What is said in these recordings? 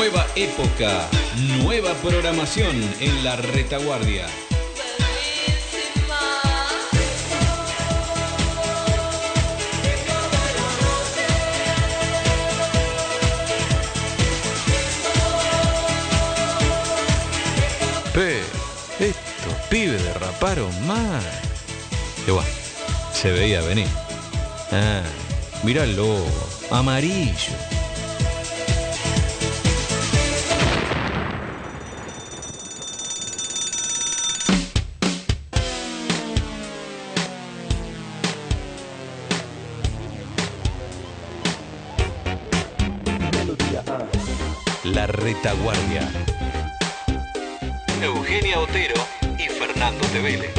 Nueva época, nueva programación en la retaguardia. Estos pibes derraparon mal. Igual, se veía venir. Mirá el logo, amarillo. La retaguardia. Eugenia Otero y Fernando Tevele.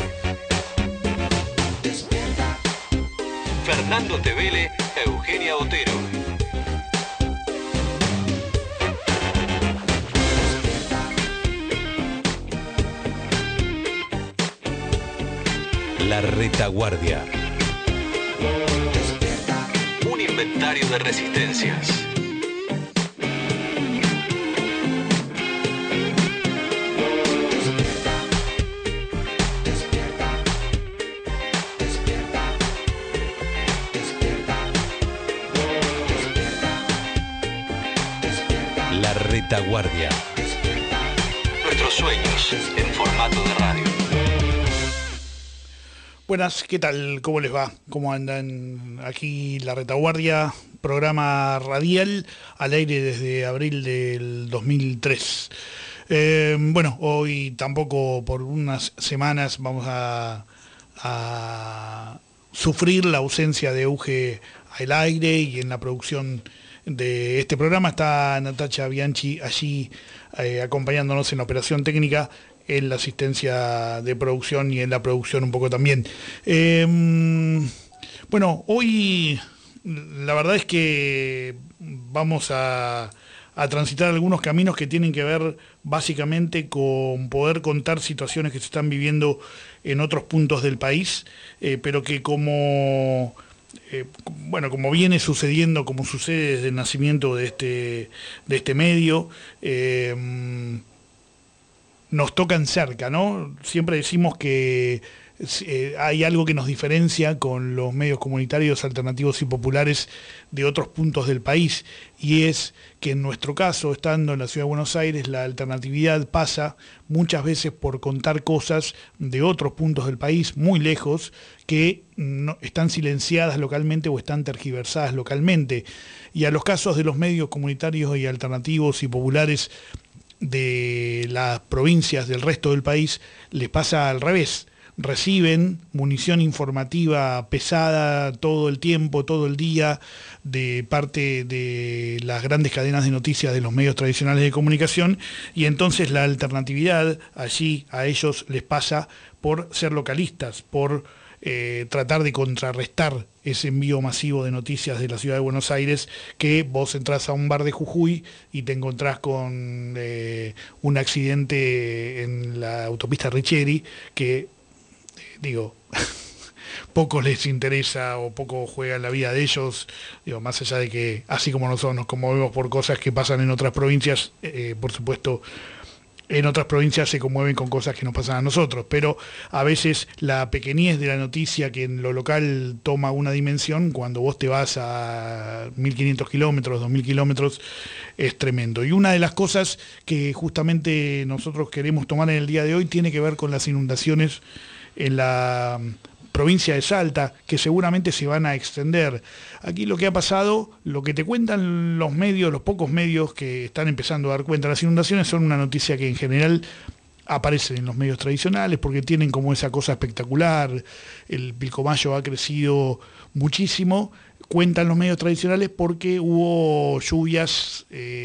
Fernando Tevele, Eugenia Otero. La retaguardia. Un inventario de resistencias. La retaguardia. Nuestros sueños en formato de radio. Buenas, ¿qué tal? ¿Cómo les va? ¿Cómo andan? Aquí La Retaguardia, programa radial al aire desde abril del 2003. Bueno, hoy tampoco por unas semanas vamos a sufrir la ausencia de Euge al aire y en la producción de este programa. Está Natacha Bianchi allí acompañándonos en la operación técnica, en la asistencia de producción y en la producción un poco también. Bueno, hoy la verdad es que vamos a transitar algunos caminos que tienen que ver básicamente con poder contar situaciones que se están viviendo en otros puntos del país, pero que como viene sucediendo, como sucede desde el nacimiento de este medio, nos tocan cerca, ¿no? Siempre decimos que hay algo que nos diferencia con los medios comunitarios, alternativos y populares de otros puntos del país, y es que en nuestro caso, estando en la Ciudad de Buenos Aires, la alternatividad pasa muchas veces por contar cosas de otros puntos del país, muy lejos, que no, están silenciadas localmente o están tergiversadas localmente. Y a los casos de los medios comunitarios y alternativos y populares de las provincias del resto del país, les pasa al revés. Reciben munición informativa pesada todo el tiempo, todo el día, de parte de las grandes cadenas de noticias de los medios tradicionales de comunicación, y entonces la alternatividad allí a ellos les pasa por ser localistas, por tratar de contrarrestar ese envío masivo de noticias de la Ciudad de Buenos Aires, que vos entrás a un bar de Jujuy y te encontrás con un accidente en la autopista Richeri que, digo, poco les interesa o poco juega en la vida de ellos, digo, más allá de que, así como nosotros nos conmovemos por cosas que pasan en otras provincias, por supuesto, en otras provincias se conmueven con cosas que nos pasan a nosotros, pero a veces la pequeñez de la noticia que en lo local toma una dimensión, cuando vos te vas a 1.500 kilómetros, 2.000 kilómetros, es tremendo. Y una de las cosas que justamente nosotros queremos tomar en el día de hoy tiene que ver con las inundaciones en la provincia de Salta, que seguramente se van a extender. Aquí lo que ha pasado, lo que te cuentan los medios, los pocos medios que están empezando a dar cuenta de las inundaciones, son una noticia que en general aparecen en los medios tradicionales porque tienen como esa cosa espectacular. El Pilcomayo ha crecido muchísimo, cuentan los medios tradicionales porque hubo lluvias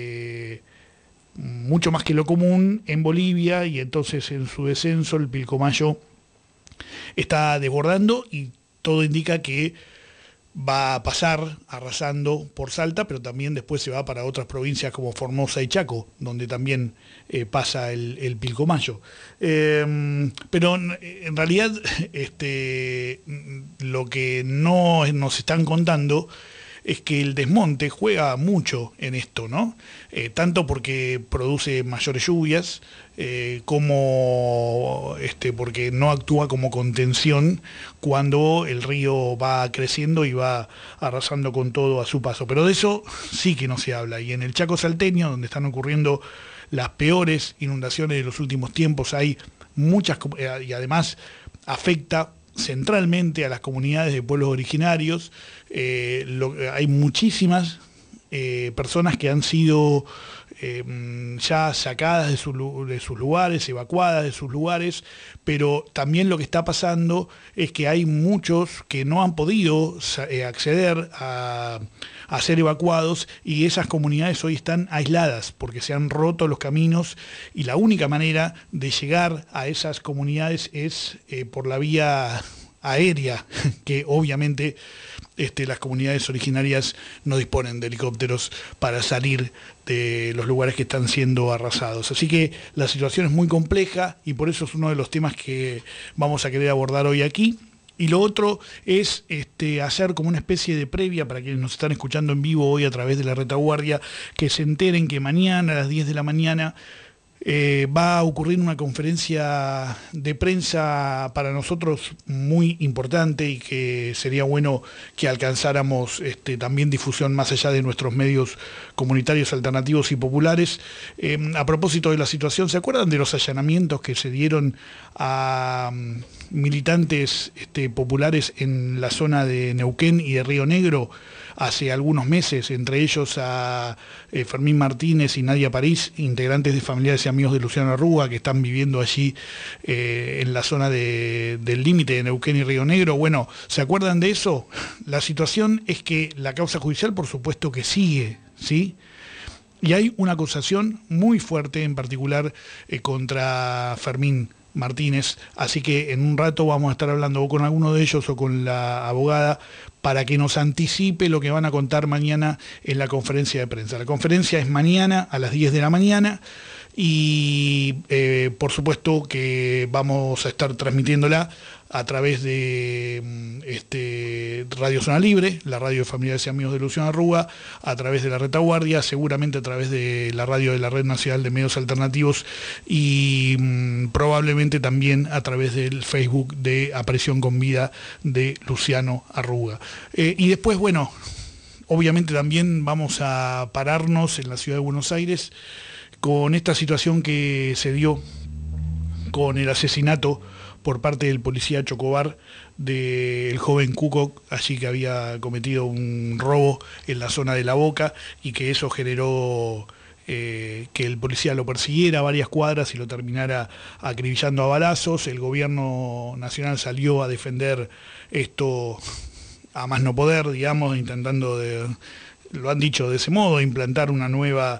mucho más que lo común en Bolivia, y entonces en su descenso el Pilcomayo está desbordando y todo indica que va a pasar arrasando por Salta, pero también después se va para otras provincias como Formosa y Chaco, donde también pasa el Pilcomayo. Pero en realidad lo que no nos están contando es que el desmonte juega mucho en esto, ¿no? Tanto porque produce mayores lluvias, como porque no actúa como contención cuando el río va creciendo y va arrasando con todo a su paso. Pero de eso sí que no se habla. Y en el Chaco salteño, donde están ocurriendo las peores inundaciones de los últimos tiempos, hay muchas, y además afecta centralmente a las comunidades de pueblos originarios. Hay muchísimas personas que han sido ya sacadas de sus lugares, evacuadas de sus lugares, pero también lo que está pasando es que hay muchos que no han podido acceder a ser evacuados, y esas comunidades hoy están aisladas porque se han roto los caminos, y la única manera de llegar a esas comunidades es por la vía aérea, que obviamente las comunidades originarias no disponen de helicópteros para salir de los lugares que están siendo arrasados. Así que la situación es muy compleja, y por eso es uno de los temas que vamos a querer abordar hoy aquí. Y lo otro es hacer como una especie de previa para quienes nos están escuchando en vivo hoy a través de la Retaguardia, que se enteren que mañana a las 10 de la mañana va a ocurrir una conferencia de prensa para nosotros muy importante, y que sería bueno que alcanzáramos también difusión más allá de nuestros medios comunitarios, alternativos y populares. A propósito de la situación, ¿se acuerdan de los allanamientos que se dieron a militantes populares en la zona de Neuquén y de Río Negro hace algunos meses, entre ellos a Fermín Martínez y Nadia París, integrantes de familiares y amigos de Luciano Arruga, que están viviendo allí en la zona del límite de Neuquén y Río Negro? Bueno, ¿se acuerdan de eso? La situación es que la causa judicial, por supuesto que sigue, ¿sí? Y hay una acusación muy fuerte, en particular contra Fermín Martínez, así que en un rato vamos a estar hablando o con alguno de ellos o con la abogada para que nos anticipe lo que van a contar mañana en la conferencia de prensa. La conferencia es mañana a las 10 de la mañana, y por supuesto que vamos a estar transmitiéndola a través de Radio Zona Libre, la radio de familiares y amigos de Luciano Arruga, a través de la Retaguardia, seguramente a través de la radio de la Red Nacional de Medios Alternativos, y probablemente también a través del Facebook de Aparición con Vida de Luciano Arruga. Y después, bueno, obviamente también vamos a pararnos en la ciudad de Buenos Aires con esta situación que se dio con el asesinato por parte del policía Chocobar del joven Cuco, allí que había cometido un robo en la zona de La Boca, y que eso generó que el policía lo persiguiera a varias cuadras y lo terminara acribillando a balazos. El gobierno nacional salió a defender esto a más no poder, digamos, intentando, lo han dicho de ese modo, implantar una nueva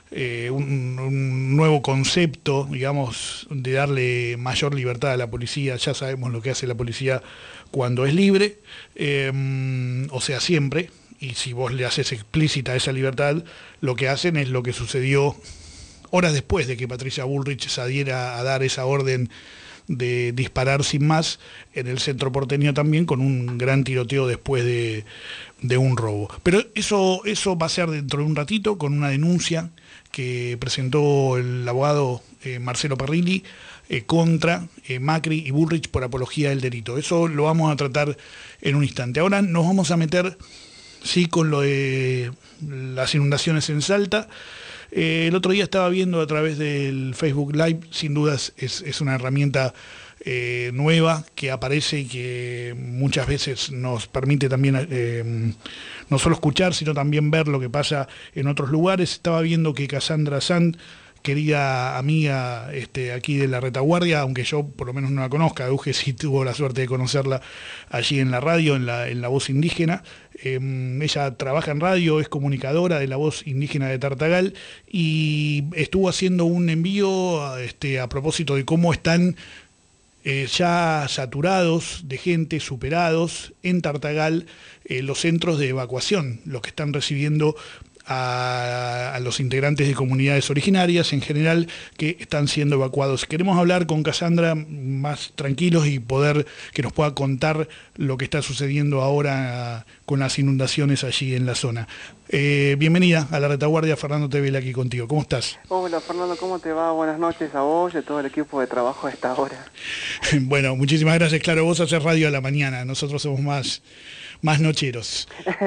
un nuevo concepto, digamos, de darle mayor libertad a la policía. Ya sabemos lo que hace la policía cuando es libre, o sea, siempre, y si vos le haces explícita esa libertad, lo que hacen es lo que sucedió horas después de que Patricia Bullrich se adhiera a dar esa orden de disparar sin más en el centro porteño, también con un gran tiroteo después de un robo. Pero eso va a ser dentro de un ratito, con una denuncia que presentó el abogado Marcelo Parrilli contra Macri y Bullrich por apología del delito. Eso lo vamos a tratar en un instante. Ahora nos vamos a meter, sí, con lo de las inundaciones en Salta. El otro día estaba viendo a través del Facebook Live, sin dudas es una herramienta nueva que aparece y que muchas veces nos permite también no solo escuchar, sino también ver lo que pasa en otros lugares. Estaba viendo que Cassandra Sand, querida amiga aquí de la Retaguardia, aunque yo por lo menos no la conozca, Euge sí tuvo la suerte de conocerla allí en la radio, en la Voz Indígena. Ella trabaja en radio, es comunicadora de la Voz Indígena de Tartagal, y estuvo haciendo un envío a propósito de cómo están ya saturados de gente, superados en Tartagal los centros de evacuación, los que están recibiendo a los integrantes de comunidades originarias en general que están siendo evacuados. Queremos hablar con Cassandra más tranquilos y poder que nos pueda contar lo que está sucediendo ahora con las inundaciones allí en la zona. Bienvenida a la retaguardia, Fernando Tevela aquí contigo. ¿Cómo estás? Hola Fernando, ¿cómo te va? Buenas noches a vos y a todo el equipo de trabajo a esta hora. Bueno, muchísimas gracias. Claro, vos haces radio a la mañana, nosotros somos más nocheros.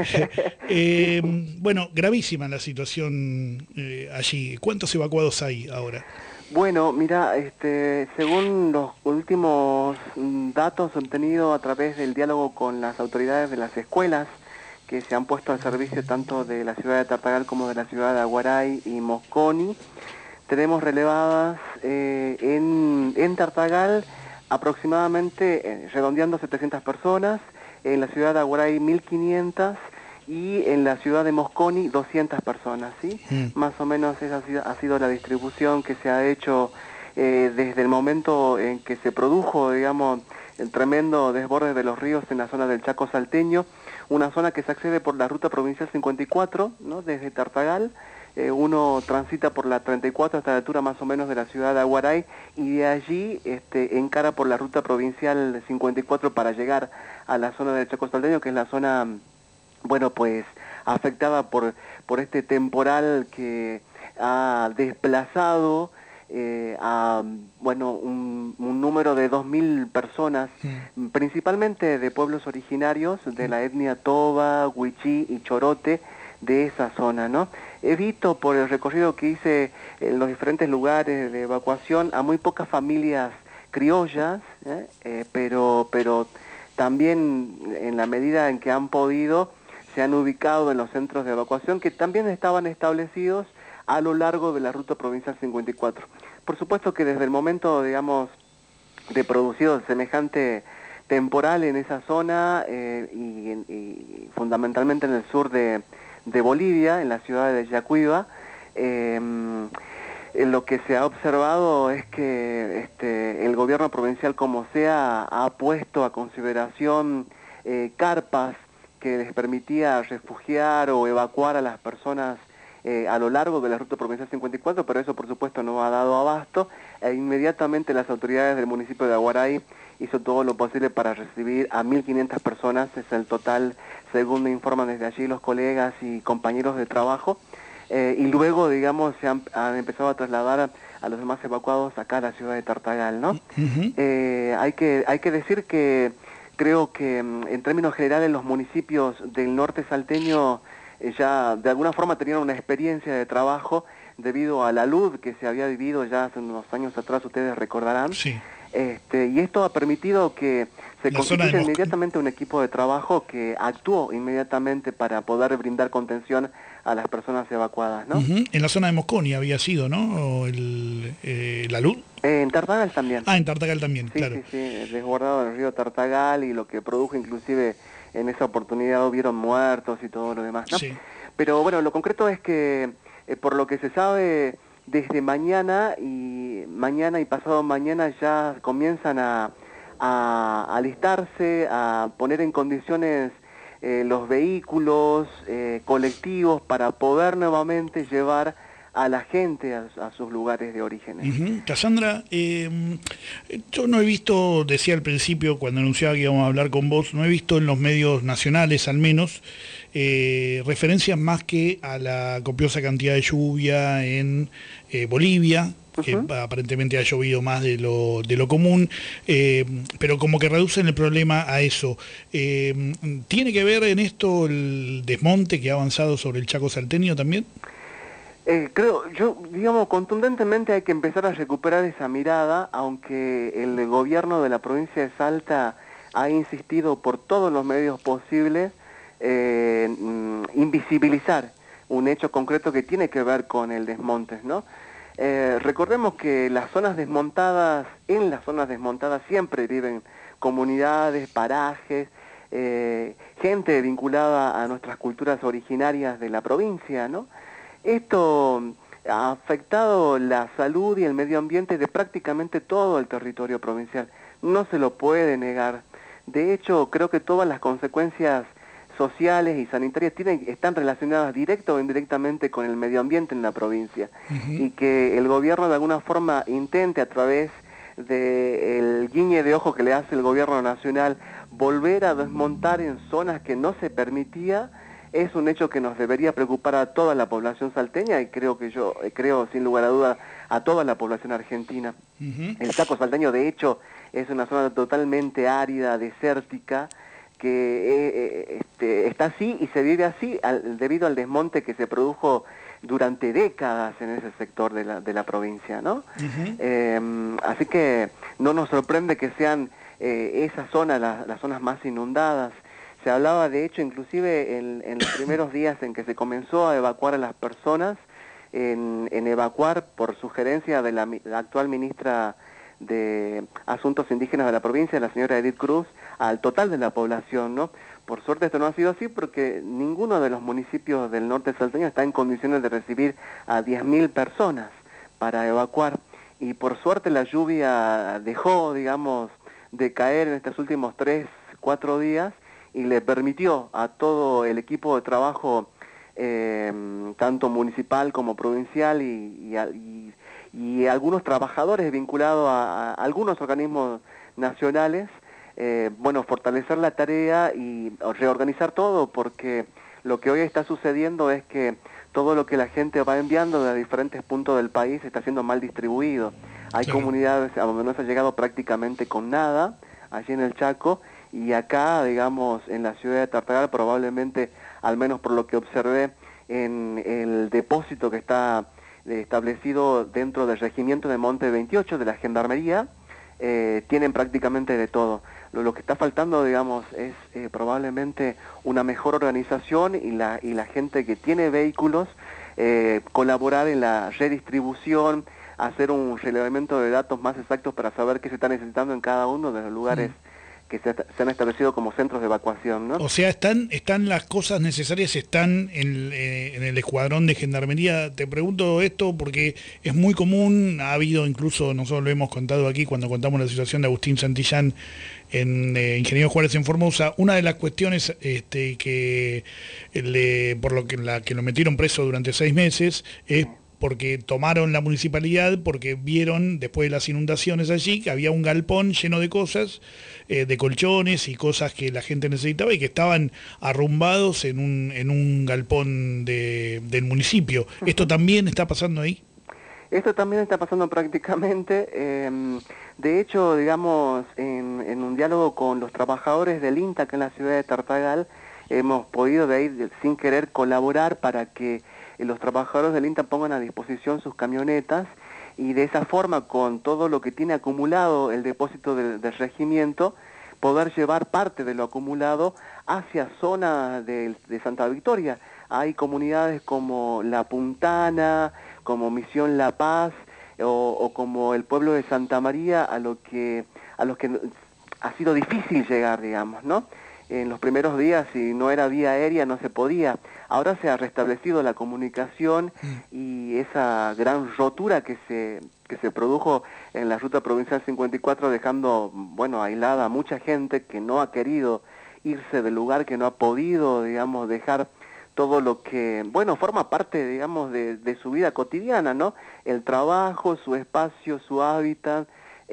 Bueno, gravísima la situación allí. ¿Cuántos evacuados hay ahora? Bueno, mira, según los últimos datos obtenidos a través del diálogo con las autoridades de las escuelas que se han puesto al servicio tanto de la ciudad de Tartagal como de la ciudad de Aguaray y Mosconi, tenemos relevadas en Tartagal aproximadamente, redondeando 700 personas, en la ciudad de Aguaray 1.500 y en la ciudad de Mosconi 200 personas, ¿sí? Más o menos esa ha sido la distribución que se ha hecho desde el momento en que se produjo, digamos, el tremendo desborde de los ríos en la zona del Chaco Salteño, una zona que se accede por la ruta provincial 54, ¿no? Desde Tartagal. Uno transita por la 34 hasta la altura más o menos de la ciudad de Aguaray y de allí encara por la ruta provincial 54 para llegar a la zona del Chaco Salteño, que es la zona, bueno, pues afectada por este temporal que ha desplazado a, bueno, un número de 2.000 personas, principalmente de pueblos originarios de la etnia Toba, Huichí y Chorote, de esa zona, ¿no? He visto por el recorrido que hice en los diferentes lugares de evacuación a muy pocas familias criollas, pero también en la medida en que han podido se han ubicado en los centros de evacuación que también estaban establecidos a lo largo de la ruta provincial 54. Por supuesto que desde el momento, digamos, de producido semejante temporal en esa zona y fundamentalmente en el sur de Bolivia, en la ciudad de Yacuiba, lo que se ha observado es que el gobierno provincial, como sea, ha puesto a consideración carpas que les permitía refugiar o evacuar a las personas a lo largo de la ruta provincial 54, pero eso por supuesto no ha dado abasto, e inmediatamente las autoridades del municipio de Aguaray hizo todo lo posible para recibir a 1.500 personas, es el total, según me informan desde allí los colegas y compañeros de trabajo, y luego, digamos, se han empezado a trasladar a los demás evacuados acá a la ciudad de Tartagal, ¿no? Hay que decir que creo que en términos generales los municipios del norte salteño ya de alguna forma tenían una experiencia de trabajo debido a la luz que se había vivido ya hace unos años atrás, ustedes recordarán. Sí. Y esto ha permitido que se constituya inmediatamente un equipo de trabajo que actuó inmediatamente para poder brindar contención a las personas evacuadas, ¿no? En la zona de Mosconi había sido, ¿no? La luz. En Tartagal también. Ah, en Tartagal también, sí, claro. Sí, desbordado en el río Tartagal y lo que produjo inclusive en esa oportunidad hubieron muertos y todo lo demás, ¿no? Sí. Pero bueno, lo concreto es que por lo que se sabe desde mañana y pasado mañana ya comienzan a alistarse, a poner en condiciones los vehículos colectivos para poder nuevamente llevar a la gente a sus lugares de origen. Cassandra, yo no he visto, decía al principio cuando anunciaba que íbamos a hablar con vos, no he visto en los medios nacionales al menos referencias más que a la copiosa cantidad de lluvia en Bolivia, que aparentemente ha llovido más de lo común, pero como que reducen el problema a eso. ¿Tiene que ver en esto el desmonte que ha avanzado sobre el Chaco Salteño también? Digamos, contundentemente hay que empezar a recuperar esa mirada, aunque el gobierno de la provincia de Salta ha insistido por todos los medios posibles en invisibilizar un hecho concreto que tiene que ver con el desmonte, ¿no? Recordemos que en las zonas desmontadas siempre viven comunidades, parajes, gente vinculada a nuestras culturas originarias de la provincia, ¿no? Esto ha afectado la salud y el medio ambiente de prácticamente todo el territorio provincial. No se lo puede negar. De hecho, creo que todas las consecuencias sociales y sanitarias están relacionadas directa o indirectamente con el medio ambiente en la provincia, y que el gobierno de alguna forma intente, a través del guiñe de ojo que le hace el gobierno nacional, volver a desmontar en zonas que no se permitía, es un hecho que nos debería preocupar a toda la población salteña, y creo sin lugar a duda a toda la población argentina. El Chaco salteño, de hecho, es una zona totalmente árida, desértica, que está así y se vive así debido al desmonte que se produjo durante décadas en ese sector de la provincia, ¿no? Así que no nos sorprende que sean esas zonas las zonas más inundadas. Se hablaba, de hecho, inclusive en los primeros días en que se comenzó a evacuar a las personas, en evacuar por sugerencia de la actual ministra de Asuntos Indígenas de la provincia, la señora Edith Cruz, al total de la población, ¿no? Por suerte esto no ha sido así, porque ninguno de los municipios del norte salteño está en condiciones de recibir a 10.000 personas para evacuar, y por suerte la lluvia dejó, digamos, de caer en estos últimos 3-4 días, y le permitió a todo el equipo de trabajo, tanto municipal como provincial, y algunos trabajadores vinculados a algunos organismos nacionales, fortalecer la tarea y reorganizar todo, porque lo que hoy está sucediendo es que todo lo que la gente va enviando de diferentes puntos del país está siendo mal distribuido. Hay comunidades a donde no se ha llegado prácticamente con nada, allí en el Chaco, y acá, digamos, en la ciudad de Tartagal, probablemente, al menos por lo que observé, en el depósito que está establecido dentro del regimiento de Monte 28 de la Gendarmería, tienen prácticamente de todo. Lo que está faltando, digamos, es probablemente una mejor organización, y la gente que tiene vehículos, colaborar en la redistribución, hacer un relevamiento de datos más exactos para saber qué se está necesitando en cada uno de los lugares que se han establecido como centros de evacuación, ¿no? O sea, están las cosas necesarias, están en el escuadrón de gendarmería. Te pregunto esto porque es muy común, ha habido incluso, nosotros lo hemos contado aquí cuando contamos la situación de Agustín Santillán en Ingeniero Juárez en Formosa. Una de las cuestiones que la que lo metieron preso durante 6 meses es porque tomaron la municipalidad, porque vieron después de las inundaciones allí que había un galpón lleno de cosas, de colchones y cosas que la gente necesitaba, y que estaban arrumbados en un galpón del municipio. ¿Esto también está pasando ahí? Esto también está pasando prácticamente. De hecho, digamos, en un diálogo con los trabajadores del INTA acá en la ciudad de Tartagal, hemos podido de ahí, sin querer, colaborar para que los trabajadores del INTA pongan a disposición sus camionetas, y de esa forma, con todo lo que tiene acumulado el depósito del regimiento, poder llevar parte de lo acumulado hacia zonas de Santa Victoria. Hay comunidades como La Puntana, como Misión La Paz, o como el pueblo de Santa María, a los que ha sido difícil llegar, digamos, ¿no? En los primeros días, si no era vía aérea, no se podía. Ahora se ha restablecido la comunicación, y esa gran rotura que se produjo en la ruta provincial 54, dejando, aislada a mucha gente que no ha querido irse del lugar, que no ha podido, digamos, dejar todo lo que, forma parte, digamos, de su vida cotidiana, ¿no? El trabajo, su espacio, su hábitat,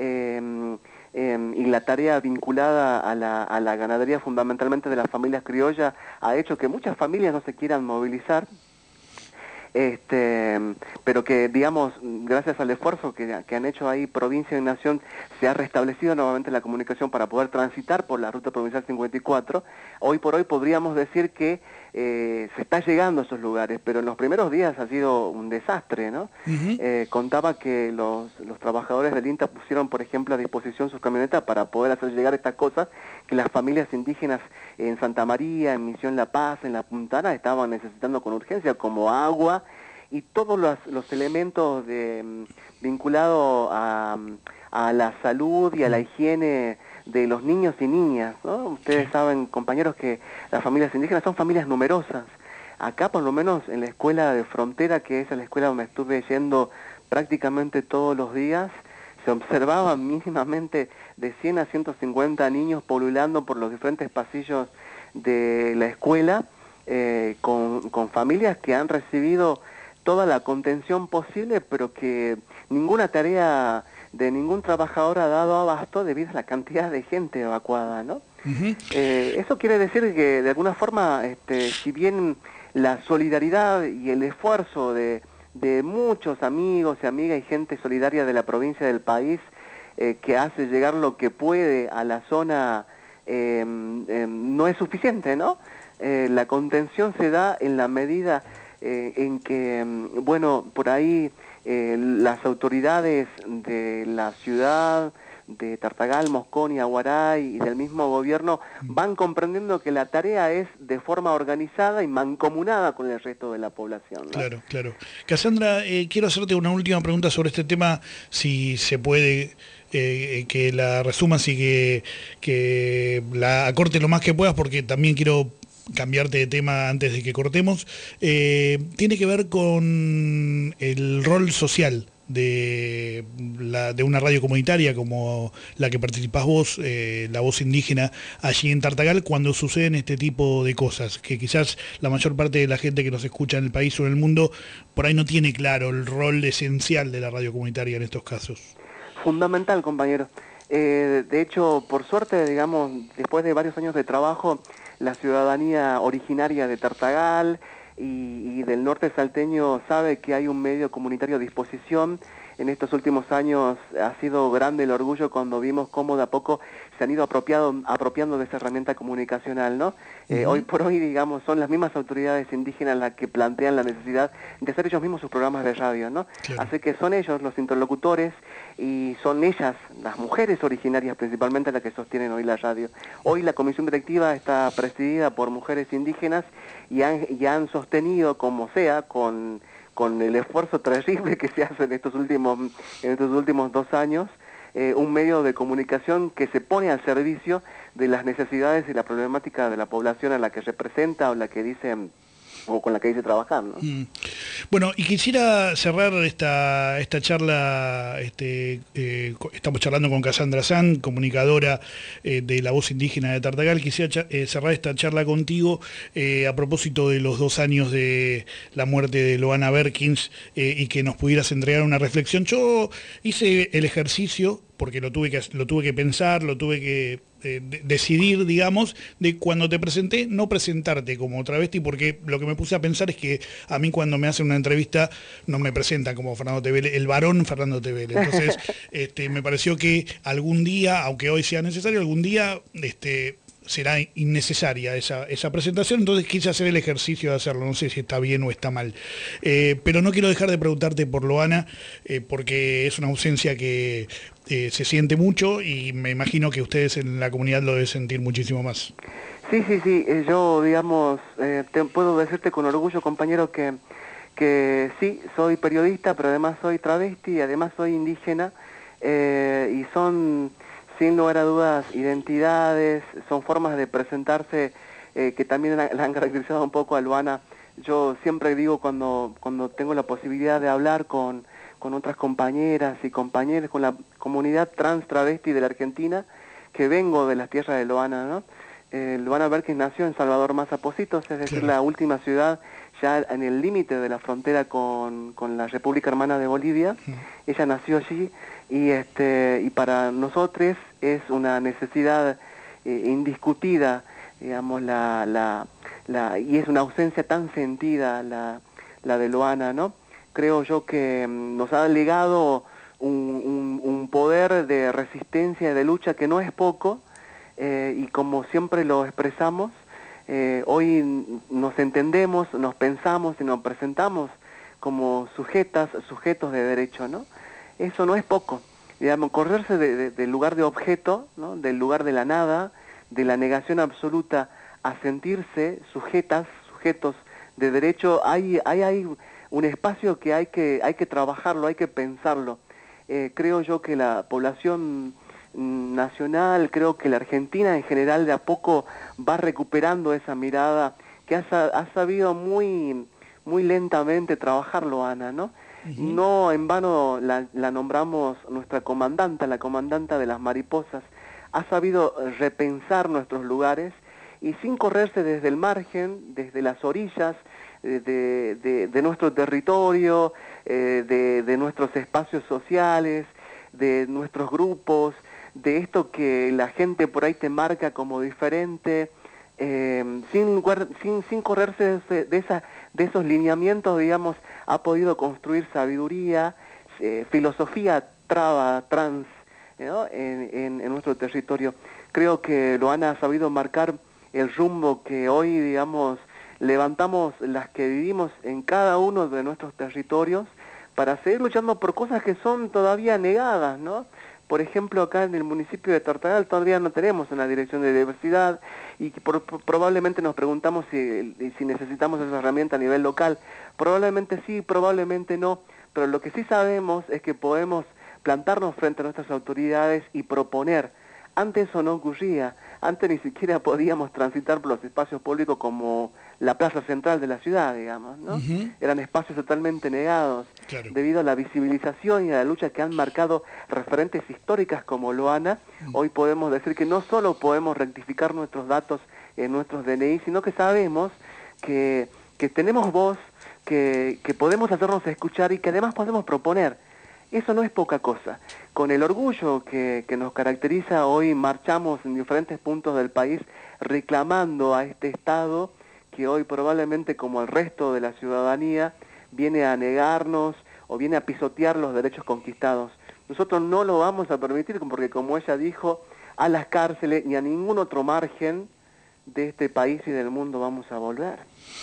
y la tarea vinculada a la ganadería, fundamentalmente de las familias criollas, ha hecho que muchas familias no se quieran movilizar, pero que, digamos, gracias al esfuerzo que han hecho ahí provincia y nación, se ha restablecido nuevamente la comunicación para poder transitar por la ruta provincial 54. Hoy por hoy podríamos decir que se está llegando a esos lugares, pero en los primeros días ha sido un desastre, ¿no? Contaba que los trabajadores del INTA pusieron, por ejemplo, a disposición sus camionetas para poder hacer llegar estas cosas que las familias indígenas en Santa María, en Misión La Paz, en La Puntana, estaban necesitando con urgencia, como agua y todos los elementos vinculados a la salud y a la higiene de los niños y niñas, ¿no? Ustedes saben, compañeros, que las familias indígenas son familias numerosas. Acá, por lo menos en la escuela de Frontera, que es la escuela donde estuve yendo prácticamente todos los días, se observaba mínimamente de 100 a 150 niños polulando por los diferentes pasillos de la escuela, con familias que han recibido toda la contención posible, pero que ninguna tarea de ningún trabajador ha dado abasto debido a la cantidad de gente evacuada, ¿no? Eso quiere decir que de alguna forma, si bien la solidaridad y el esfuerzo de muchos amigos y amigas y gente solidaria de la provincia del país, que hace llegar lo que puede a la zona, no es suficiente, ¿no? La contención se da en la medida en que, bueno, por ahí las autoridades de la ciudad, de Tartagal, Moscón y Aguaray y del mismo gobierno van comprendiendo que la tarea es de forma organizada y mancomunada con el resto de la población, ¿no? Claro, claro. Cassandra, quiero hacerte una última pregunta sobre este tema, si se puede, que la resumas y que la acorte lo más que puedas, porque también quiero cambiarte de tema antes de que cortemos. Tiene que ver con el rol social de una radio comunitaria como la que participás vos, La Voz Indígena, allí en Tartagal, cuando suceden este tipo de cosas, que quizás la mayor parte de la gente que nos escucha en el país o en el mundo por ahí no tiene claro el rol esencial de la radio comunitaria en estos casos. Fundamental, compañero. De hecho, por suerte, digamos, después de varios años de trabajo, la ciudadanía originaria de Tartagal y del norte salteño sabe que hay un medio comunitario a disposición. En estos últimos años ha sido grande el orgullo cuando vimos cómo de a poco se han ido apropiando de esa herramienta comunicacional, ¿no? Hoy por hoy, digamos, son las mismas autoridades indígenas las que plantean la necesidad de hacer ellos mismos sus programas de radio, ¿no? Claro. Así que son ellos los interlocutores y son ellas, las mujeres originarias principalmente, las que sostienen hoy la radio. Hoy la comisión directiva está presidida por mujeres indígenas y han sostenido, como sea, con el esfuerzo terrible que se hace en estos últimos 2 años, un medio de comunicación que se pone al servicio de las necesidades y la problemática de la población a la que representa o la que dice o con la que dice trabajar, ¿no? Bueno, y quisiera cerrar esta charla, estamos charlando con Cassandra San, comunicadora de La Voz Indígena de Tartagal. Quisiera cerrar esta charla contigo a propósito de los 2 años de la muerte de Loana Berkins y que nos pudieras entregar una reflexión. Yo hice el ejercicio, porque lo tuve que pensar, lo tuve que decidir, digamos, de cuando te presenté, no presentarte como travesti, porque lo que me puse a pensar es que a mí cuando me hacen una entrevista no me presentan como Fernando Tevele, el varón Fernando Tevele. Entonces, me pareció que algún día, aunque hoy sea necesario, algún día será innecesaria esa presentación, entonces quise hacer el ejercicio de hacerlo, no sé si está bien o está mal. Pero no quiero dejar de preguntarte por Loana, porque es una ausencia que se siente mucho y me imagino que ustedes en la comunidad lo deben sentir muchísimo más. Sí, yo, digamos, puedo decirte con orgullo, compañero, que sí, soy periodista, pero además soy travesti, además soy indígena, y son, sin lugar a dudas, identidades, son formas de presentarse que también la han caracterizado un poco a Loana. Yo siempre digo cuando tengo la posibilidad de hablar con otras compañeras y compañeros, con la comunidad trans travesti de la Argentina, que vengo de las tierras de Loana, ¿no? Loana Berkins nació en Salvador Maza Positos, es decir, la última ciudad ya en el límite de la frontera con la República Hermana de Bolivia. Ella nació allí y para nosotros es una necesidad indiscutida, digamos, y es una ausencia tan sentida la de Loana, ¿no? Creo yo que nos ha legado un poder de resistencia y de lucha que no es poco, y como siempre lo expresamos, hoy nos entendemos, nos pensamos y nos presentamos como sujetos de derecho, ¿no? Eso no es poco, digamos, correrse del lugar de objeto, ¿no? Del lugar de la nada, de la negación absoluta, a sentirse sujetos de derecho. Hay un espacio que hay que trabajarlo, hay que pensarlo. Creo yo que la población nacional, creo que la Argentina en general de a poco va recuperando esa mirada que ha sabido muy lentamente trabajarlo, Ana, ¿no? No en vano la nombramos nuestra comandanta, la comandanta de las mariposas. Ha sabido repensar nuestros lugares y sin correrse desde el margen, desde las orillas de nuestro territorio, de nuestros espacios sociales, de nuestros grupos, de esto que la gente por ahí te marca como diferente, sin correrse de esos lineamientos, digamos, ha podido construir sabiduría, filosofía trans, ¿no? en nuestro territorio. Creo que Loana ha sabido marcar el rumbo que hoy, digamos, levantamos las que vivimos en cada uno de nuestros territorios para seguir luchando por cosas que son todavía negadas, ¿no? Por ejemplo, acá en el municipio de Tartagal todavía no tenemos una dirección de diversidad y probablemente nos preguntamos si necesitamos esa herramienta a nivel local. Probablemente sí, probablemente no, pero lo que sí sabemos es que podemos plantarnos frente a nuestras autoridades y proponer. Antes eso no ocurría, antes ni siquiera podíamos transitar por los espacios públicos como la plaza central de la ciudad, digamos, ¿no? Eran espacios totalmente negados, claro. Debido a la visibilización y a la lucha que han marcado referentes históricas como Loana, hoy podemos decir que no solo podemos rectificar nuestros datos en nuestros DNI, sino que sabemos que tenemos voz, que podemos hacernos escuchar y que además podemos proponer. Eso no es poca cosa. Con el orgullo que nos caracteriza, hoy marchamos en diferentes puntos del país reclamando a este Estado que hoy probablemente, como el resto de la ciudadanía, viene a negarnos o viene a pisotear los derechos conquistados. Nosotros no lo vamos a permitir porque, como ella dijo, a las cárceles ni a ningún otro margen de este país y del mundo vamos a volver.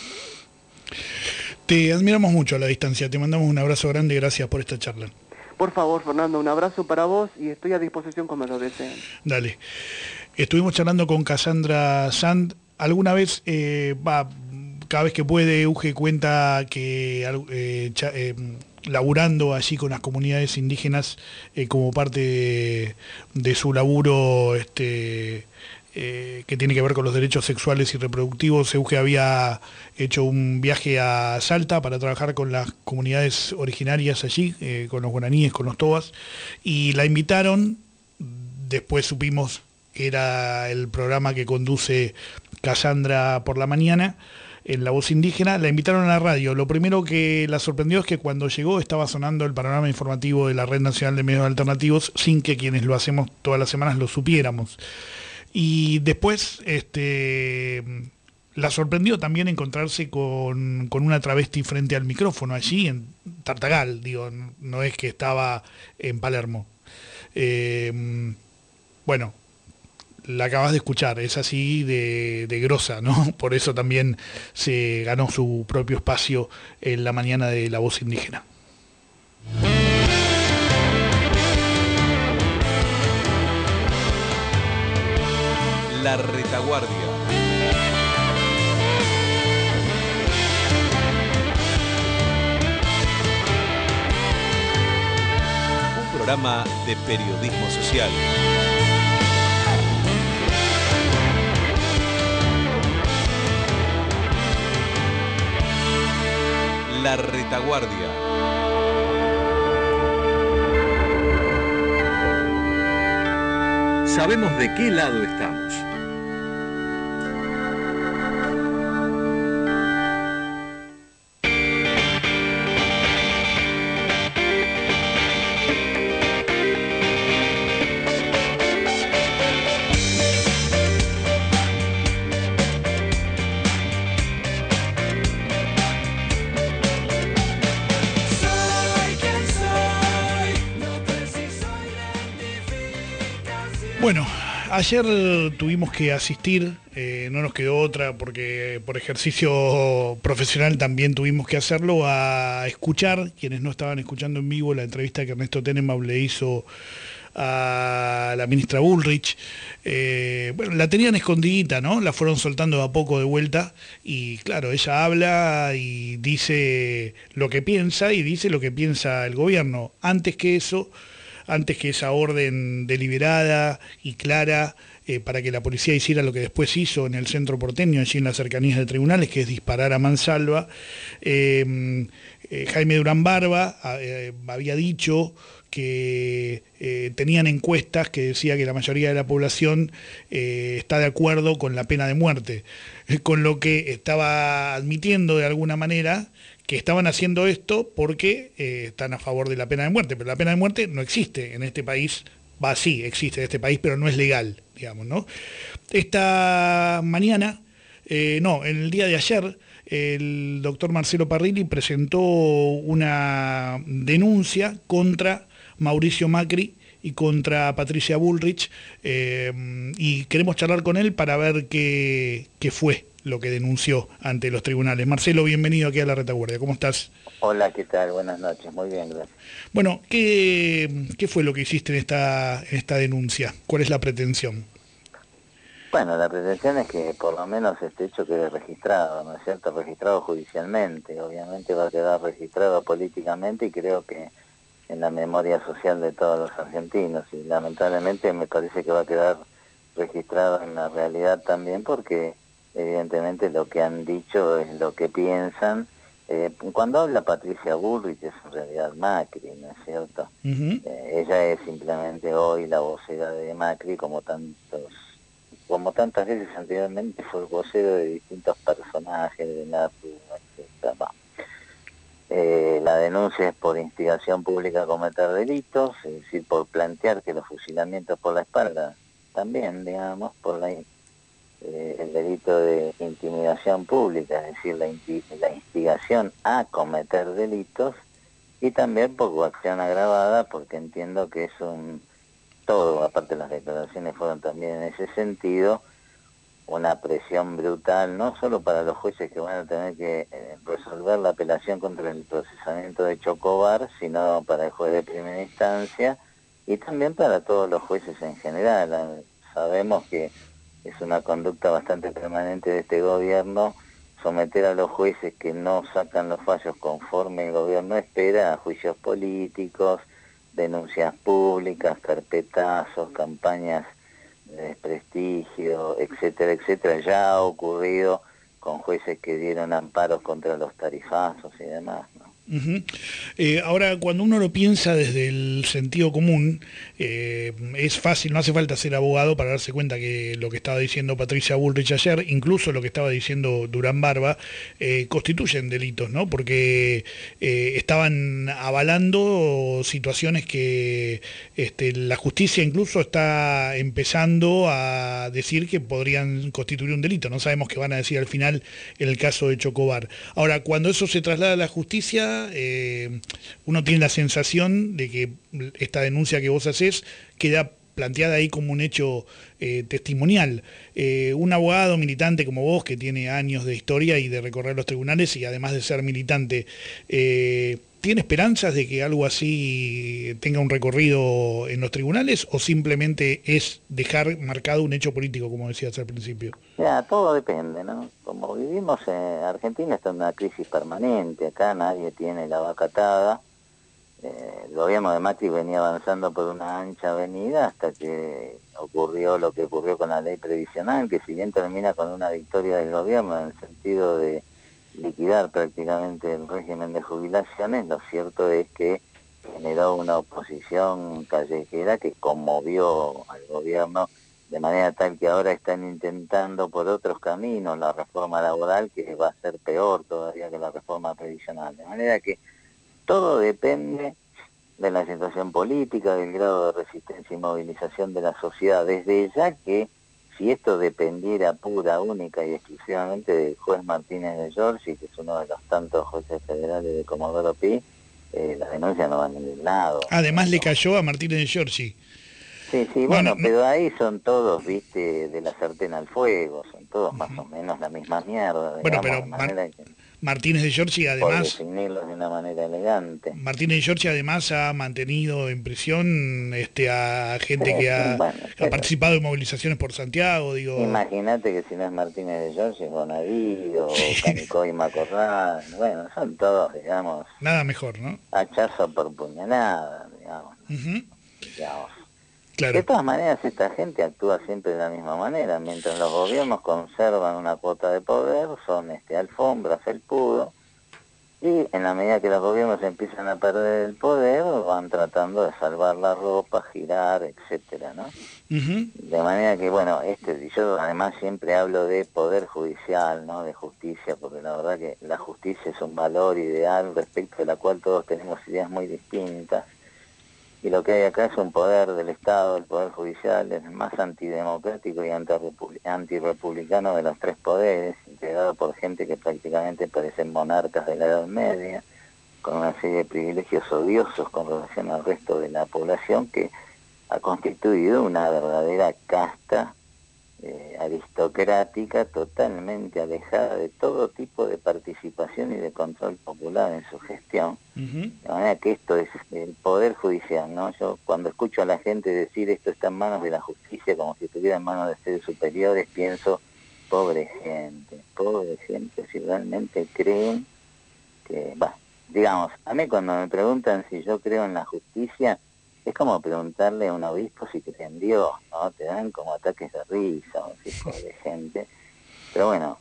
Te admiramos mucho a la distancia, te mandamos un abrazo grande, gracias por esta charla. Por favor, Fernando, un abrazo para vos y estoy a disposición cuando lo deseen. Dale. Estuvimos charlando con Cassandra Sand. Alguna vez, cada vez que puede, Euge cuenta que laburando allí con las comunidades indígenas como parte de su laburo que tiene que ver con los derechos sexuales y reproductivos, Euge había hecho un viaje a Salta para trabajar con las comunidades originarias allí, con los guaraníes, con los tobas, y la invitaron. Después supimos que era el programa que conduce Cassandra por la mañana, en La Voz Indígena. La invitaron a la radio. Lo primero que la sorprendió es que cuando llegó estaba sonando el panorama informativo de la Red Nacional de Medios Alternativos sin que quienes lo hacemos todas las semanas lo supiéramos. Y después la sorprendió también encontrarse con una travesti frente al micrófono allí en Tartagal, digo, no es que estaba en Palermo. Bueno, la acabas de escuchar, es así de grosa, ¿no? Por eso también se ganó su propio espacio en la mañana de La Voz Indígena. La Retaguardia. Un programa de periodismo social. La Retaguardia. Sabemos de qué lado estamos. Bueno, ayer tuvimos que asistir, no nos quedó otra porque por ejercicio profesional también tuvimos que hacerlo, a escuchar, quienes no estaban escuchando en vivo, la entrevista que Ernesto Tenenbaum le hizo a la ministra Bullrich. Bueno, la tenían escondidita, ¿no? La fueron soltando de a poco de vuelta y claro, ella habla y dice lo que piensa y dice lo que piensa el gobierno. Antes que esa orden deliberada y clara para que la policía hiciera lo que después hizo en el centro porteño, allí en las cercanías de tribunales, que es disparar a mansalva, Jaime Durán Barba había dicho que tenían encuestas que decía que la mayoría de la población está de acuerdo con la pena de muerte, con lo que estaba admitiendo de alguna manera que estaban haciendo esto porque están a favor de la pena de muerte, pero la pena de muerte no existe en este país, sí, existe en este país, pero no es legal, digamos, ¿no? Esta mañana, en el día de ayer, el doctor Marcelo Parrilli presentó una denuncia contra Mauricio Macri y contra Patricia Bullrich, y queremos charlar con él para ver qué fue lo que denunció ante los tribunales. Marcelo, bienvenido aquí a La Retaguardia, ¿cómo estás? Hola, ¿qué tal? Buenas noches, muy bien, gracias. Bueno, ¿qué fue lo que hiciste en esta denuncia? ¿Cuál es la pretensión? Bueno, la pretensión es que por lo menos este hecho quede registrado, ¿no es cierto? Registrado judicialmente, obviamente va a quedar registrado políticamente y creo que en la memoria social de todos los argentinos, y lamentablemente me parece que va a quedar registrado en la realidad también porque evidentemente lo que han dicho es lo que piensan. Cuando habla Patricia Bullrich es en realidad Macri, ¿no es cierto? Ella es simplemente hoy la vocera de Macri, como tantas veces anteriormente fue el vocero de distintos personajes de la etc. La denuncia es por instigación pública a cometer delitos, es decir, por plantear que los fusilamientos por la espalda también, digamos, por el delito de intimidación pública, es decir, la instigación a cometer delitos, y también por coacción agravada, porque entiendo que es todo, aparte las declaraciones fueron también en ese sentido, una presión brutal, no solo para los jueces que van a tener que resolver la apelación contra el procesamiento de Chocobar, sino para el juez de primera instancia y también para todos los jueces en general. Sabemos que es una conducta bastante permanente de este gobierno someter a los jueces que no sacan los fallos conforme el gobierno espera a juicios políticos, denuncias públicas, carpetazos, campañas de desprestigio, etcétera, etcétera. Ya ha ocurrido con jueces que dieron amparos contra los tarifazos y demás, ¿no? Ahora, cuando uno lo piensa desde el sentido común, es fácil, no hace falta ser abogado para darse cuenta que lo que estaba diciendo Patricia Bullrich ayer, incluso lo que estaba diciendo Durán Barba, constituyen delitos, ¿no? Porque estaban avalando situaciones que la justicia incluso está empezando a decir que podrían constituir un delito. No sabemos qué van a decir al final en el caso de Chocobar. Ahora, cuando eso se traslada a la justicia, uno tiene la sensación de que esta denuncia que vos hacés queda planteada ahí como un hecho testimonial. Un abogado militante como vos, que tiene años de historia y de recorrer los tribunales y además de ser militante, ¿tiene esperanzas de que algo así tenga un recorrido en los tribunales o simplemente es dejar marcado un hecho político, como decías al principio? Ya, todo depende, ¿no? Como vivimos en Argentina, está en una crisis permanente, acá nadie tiene la vaca atada. El gobierno de Macri venía avanzando por una ancha avenida hasta que ocurrió lo que ocurrió con la ley previsional, que si bien termina con una victoria del gobierno en el sentido de liquidar prácticamente el régimen de jubilaciones, lo cierto es que generó una oposición callejera que conmovió al gobierno de manera tal que ahora están intentando por otros caminos la reforma laboral, que va a ser peor todavía que la reforma previsional. De manera que todo depende de la situación política, del grado de resistencia y movilización de la sociedad. Desde ya que si esto dependiera pura, única y exclusivamente del juez Martínez de Giorgi, que es uno de los tantos jueces federales de Comodoro Pi, la denuncia no va a ningún lado. Además le cayó a Martínez de Giorgi. Sí, bueno, pero ahí son todos, viste, de la sartén al fuego, son todos más o menos la misma mierda. Bueno, digamos, pero Martínez de Giorgi por además... definirlos de una manera elegante. Martínez de Giorgi además ha mantenido en prisión a gente que ha participado en movilizaciones por Santiago, digo... Imagínate que si no es Martínez de Giorgi es Bonadío, Canico y Macorral, bueno, son todos, digamos... Nada mejor, ¿no? Hachazo por puñalada, digamos. Digamos. Claro. De todas maneras, esta gente actúa siempre de la misma manera. Mientras los gobiernos conservan una cuota de poder, son alfombras, felpudo, Y en la medida que los gobiernos empiezan a perder el poder, van tratando de salvar la ropa, girar, etcétera, ¿no? De manera que, bueno, yo además siempre hablo de poder judicial, ¿no? De justicia, porque la verdad que la justicia es un valor ideal respecto de la cual todos tenemos ideas muy distintas. Y lo que hay acá es un poder del Estado, el poder judicial, el más antidemocrático y antirrepublicano de los tres poderes, integrado por gente que prácticamente parecen monarcas de la Edad Media, con una serie de privilegios odiosos con relación al resto de la población, que ha constituido una verdadera casta aristocrática totalmente alejada de todo tipo de participación y de control popular en su gestión. De manera que esto es el poder judicial, ¿no? Yo cuando escucho a la gente decir esto está en manos de la justicia como si estuviera en manos de seres superiores, pienso, pobre gente, si realmente creen que, digamos, a mí cuando me preguntan si yo creo en la justicia, es como preguntarle a un obispo si cree en Dios, ¿no? Te dan como ataques de risa, un tipo de gente. Pero bueno,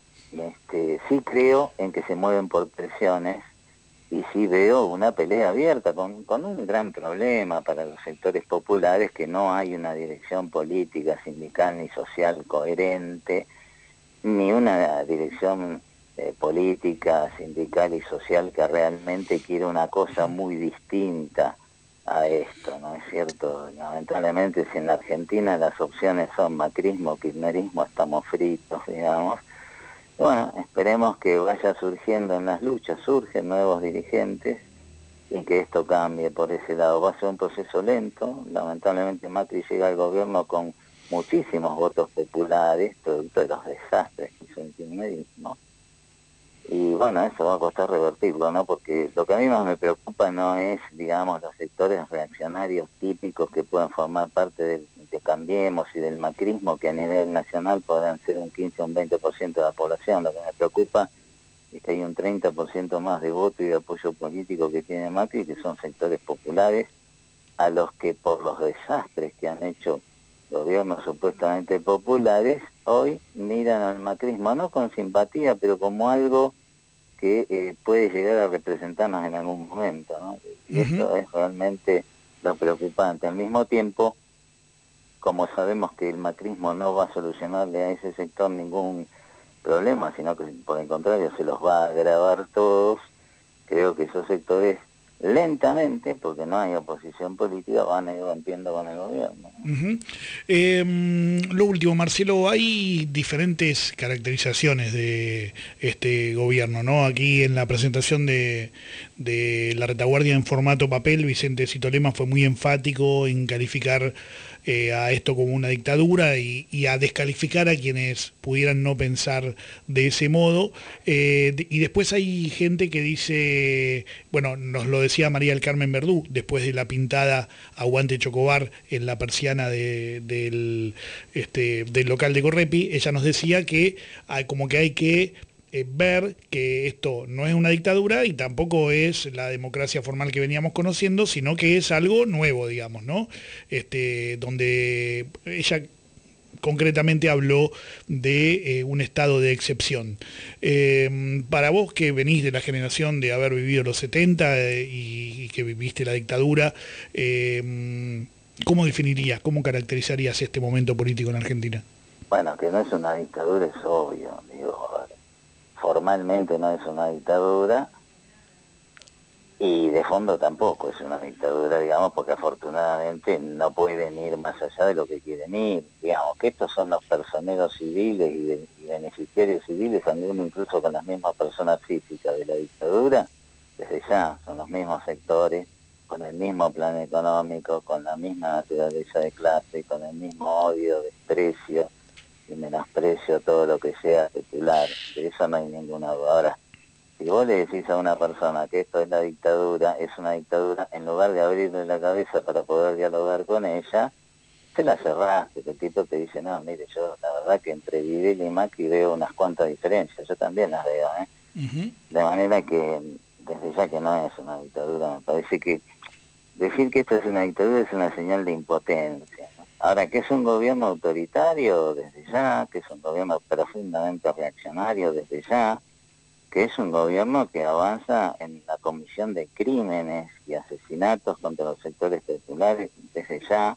sí creo en que se mueven por presiones y sí veo una pelea abierta con un gran problema para los sectores populares, que no hay una dirección política, sindical ni social coherente, ni una dirección política, sindical y social que realmente quiere una cosa muy distinta a esto, ¿no es cierto? Lamentablemente, si en la Argentina las opciones son macrismo, kirchnerismo, estamos fritos, digamos. Bueno, esperemos que vaya surgiendo en las luchas, surgen nuevos dirigentes y que esto cambie por ese lado. Va a ser un proceso lento, lamentablemente Macri llega al gobierno con muchísimos votos populares, producto de los desastres que hizo el kirchnerismo. Y bueno, eso va a costar revertirlo, ¿no? Porque lo que a mí más me preocupa no es, digamos, los sectores reaccionarios típicos que puedan formar parte de Cambiemos y del macrismo, que a nivel nacional podrán ser un 15 o un 20% de la población. Lo que me preocupa es que hay un 30% más de voto y de apoyo político que tiene Macri, que son sectores populares, a los que por los desastres que han hecho gobiernos supuestamente populares, hoy miran al macrismo no con simpatía, pero como algo que puede llegar a representarnos en algún momento, ¿no? Y esto es realmente lo preocupante. Al mismo tiempo, como sabemos que el macrismo no va a solucionarle a ese sector ningún problema, sino que por el contrario se los va a agravar todos, creo que esos sectores lentamente, porque no hay oposición política, van a ir rompiendo con el gobierno. Lo último, Marcelo, hay diferentes caracterizaciones de este gobierno, ¿no? Aquí en la presentación de la retaguardia en formato papel, Vicente Citolema fue muy enfático en calificar a esto como una dictadura y a descalificar a quienes pudieran no pensar de ese modo. Y después hay gente que dice, bueno, nos lo decía María del Carmen Verdú, después de la pintada Aguante Chocobar en la persiana del local de Correpi, ella nos decía que como que hay que ver que esto no es una dictadura y tampoco es la democracia formal que veníamos conociendo, sino que es algo nuevo, digamos, ¿no? Donde ella concretamente habló de un estado de excepción. Para vos, que venís de la generación de haber vivido los 70 y que viviste la dictadura, ¿cómo definirías, cómo caracterizarías este momento político en Argentina? Bueno, que no es una dictadura es obvio, digo, formalmente no es una dictadura y de fondo tampoco es una dictadura, digamos, porque afortunadamente no pueden ir más allá de lo que quieren ir. Digamos que estos son los personeros civiles y beneficiarios civiles, algunos incluso con las mismas personas físicas de la dictadura, desde ya son los mismos sectores, con el mismo plan económico, con la misma naturaleza de clase, con el mismo odio, desprecio y menosprecio todo lo que sea secular. De eso no hay ninguna duda. Ahora, si vos le decís a una persona que esto es la dictadura, es una dictadura, en lugar de abrirle la cabeza para poder dialogar con ella, se la cerraste. El tipo te dice, no, mire, yo la verdad que entre Videla y Macri veo unas cuantas diferencias, yo también las veo, De manera que, desde ya que no es una dictadura, me parece que decir que esto es una dictadura es una señal de impotencia. Ahora, que es un gobierno autoritario desde ya, que es un gobierno profundamente reaccionario desde ya, que es un gobierno que avanza en la comisión de crímenes y asesinatos contra los sectores populares desde ya,